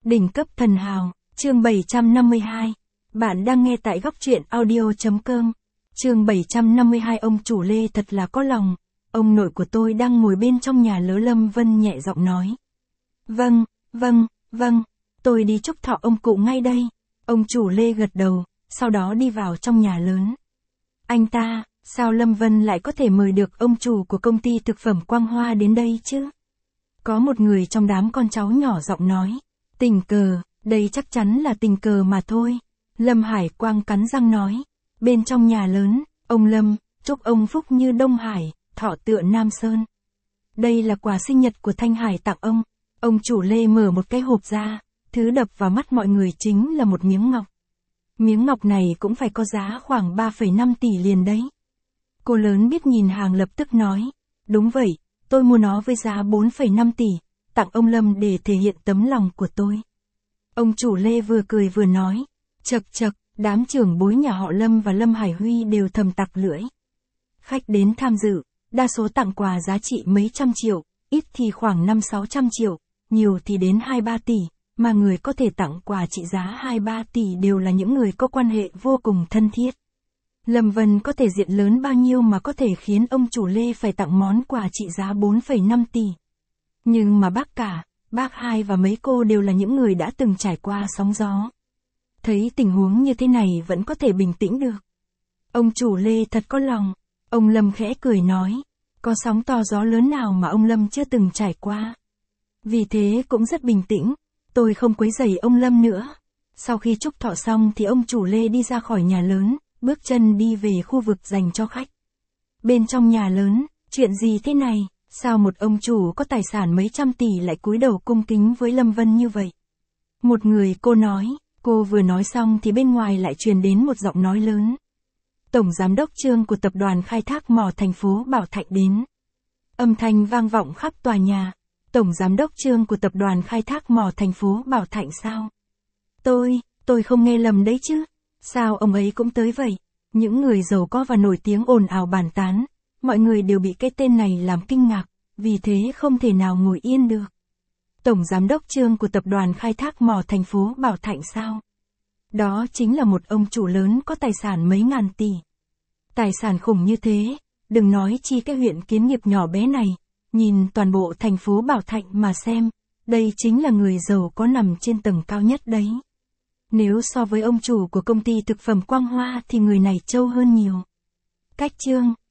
Đỉnh cấp thần hào, chương 752. Bạn đang nghe tại góc truyện audio.com. Chương 752. Ông chủ Lê thật là có lòng. Ông nội của tôi đang ngồi bên trong nhà lỡ. Lâm Vân nhẹ giọng nói. Vâng, tôi đi chúc thọ ông cụ ngay đây. Ông chủ Lê gật đầu, sau đó đi vào trong nhà lớn. Anh ta, sao Lâm Vân lại có thể mời được ông chủ của công ty thực phẩm Quang Hoa đến đây chứ? Có một người trong đám con cháu nhỏ giọng nói. Tình cờ, đây chắc chắn là tình cờ mà thôi. Lâm Hải Quang cắn răng nói. Bên trong nhà lớn, ông Lâm, chúc ông phúc như Đông Hải, thọ tựa Nam Sơn. Đây là quà sinh nhật của Thanh Hải tặng ông. Ông chủ Lê mở một cái hộp ra, thứ đập vào mắt mọi người chính là một miếng ngọc. Miếng ngọc này cũng phải có giá khoảng 3,5 tỷ liền đấy. Cô lớn biết nhìn hàng lập tức nói. Đúng vậy, tôi mua nó với giá 4,5 tỷ, tặng ông Lâm để thể hiện tấm lòng của tôi. Ông chủ Lê vừa cười vừa nói. Chậc, đám trưởng bối nhà họ Lâm và Lâm Hải Huy đều thầm tặc lưỡi. Khách đến tham dự, đa số tặng quà giá trị mấy trăm triệu, ít thì khoảng 500-600 triệu, nhiều thì đến 2-3 tỷ, mà người có thể tặng quà trị giá 2-3 tỷ đều là những người có quan hệ vô cùng thân thiết. Lâm Vân có thể diện lớn bao nhiêu mà có thể khiến ông chủ Lê phải tặng món quà trị giá 4,5 tỷ. Nhưng mà bác cả, bác hai và mấy cô đều là những người đã từng trải qua sóng gió. Thấy tình huống như thế này vẫn có thể bình tĩnh được. Ông chủ Lê thật có lòng. Ông Lâm khẽ cười nói. Có sóng to gió lớn nào mà ông Lâm chưa từng trải qua. Vì thế cũng rất bình tĩnh. Tôi không quấy rầy ông Lâm nữa. Sau khi chúc thọ xong thì ông chủ Lê đi ra khỏi nhà lớn, bước chân đi về khu vực dành cho khách. Bên trong nhà lớn, chuyện gì thế này? Sao một ông chủ có tài sản mấy trăm tỷ lại cúi đầu cung kính với Lâm Vân như vậy? Một người cô nói. Cô vừa nói xong thì bên ngoài lại truyền đến một giọng nói lớn. Tổng giám đốc Trương của tập đoàn khai thác mỏ thành phố Bảo Thạnh đến. Âm thanh vang vọng khắp tòa nhà. Tổng giám đốc Trương của tập đoàn khai thác mỏ thành phố Bảo Thạnh sao? Tôi không nghe lầm đấy chứ? Sao ông ấy cũng tới vậy? Những người giàu có và nổi tiếng ồn ào bàn tán. Mọi người đều bị cái tên này làm kinh ngạc, vì thế không thể nào ngồi yên được. Tổng giám đốc Trương của tập đoàn khai thác mỏ thành phố Bảo Thạnh sao? Đó chính là một ông chủ lớn có tài sản mấy ngàn tỷ. Tài sản khủng như thế, đừng nói chi cái huyện Kiến Nghiệp nhỏ bé này, nhìn toàn bộ thành phố Bảo Thạnh mà xem, đây chính là người giàu có nằm trên tầng cao nhất đấy. Nếu so với ông chủ của công ty thực phẩm Quang Hoa thì người này trâu hơn nhiều. Cách Trương,